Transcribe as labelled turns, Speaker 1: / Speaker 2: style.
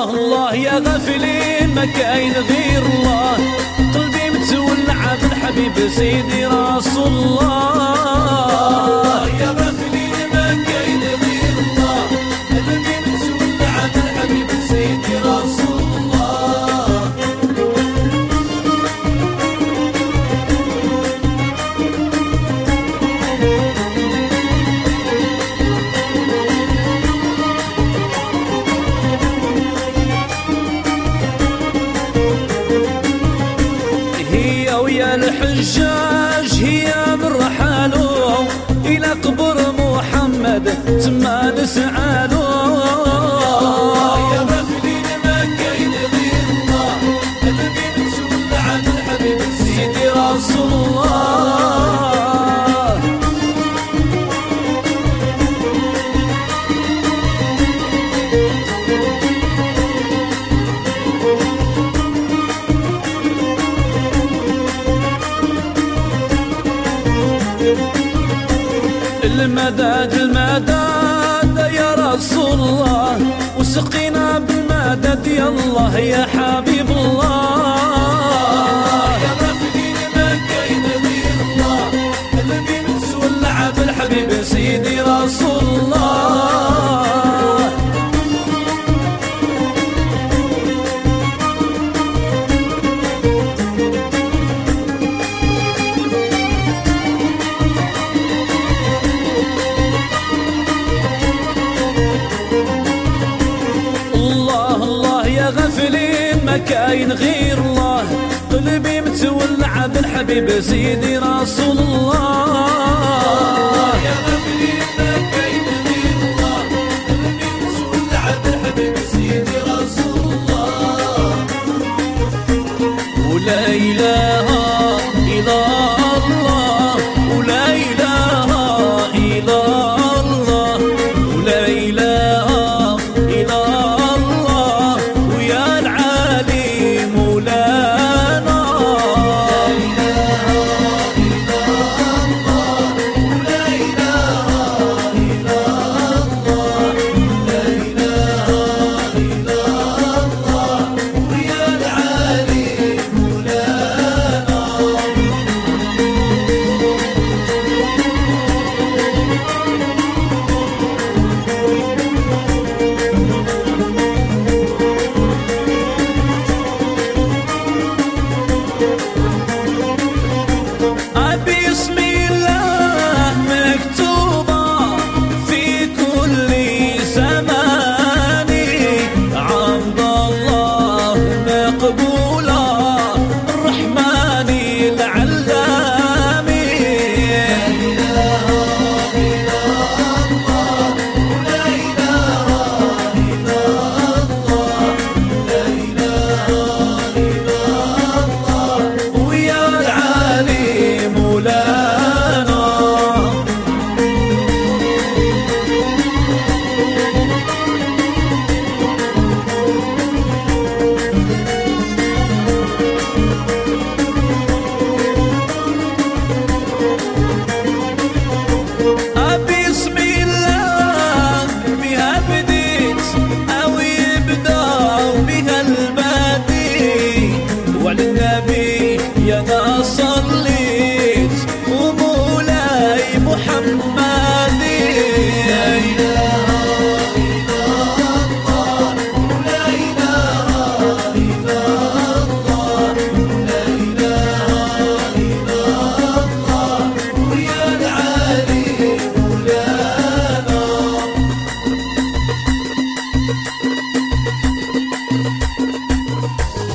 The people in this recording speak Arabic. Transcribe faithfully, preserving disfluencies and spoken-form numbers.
Speaker 1: الله الله يا غافلين ما كاين غير الله، قلبي متولع بالحبيب سيدي رسول الله.
Speaker 2: يا غافلين ما كاين غير الله، قلبي متولع بالحبيب سيدي رسول الله.
Speaker 1: هي ويا الحجاج هي من رحالو إلى قبر محمد تما نسعالو.
Speaker 2: يا غافلين ما كاين غير الله، قلبي متولع بالحبيب سيدي رسول الله.
Speaker 1: المدد المدد يا رسول الله، وسقينا بالمدد يا الله يا حبيب الله.
Speaker 2: يا غافلين ما كاين غير الله، قلبي متولع بالحبيب سيدي رسول الله.
Speaker 1: غافلين ما كاين غير الله، قلبي متولع بالحبيب سيدي رسول الله.
Speaker 2: يا غافلين ما كاين غير الله، قلبي متولع بالحبيب سيدي رسول الله.
Speaker 1: ولا إله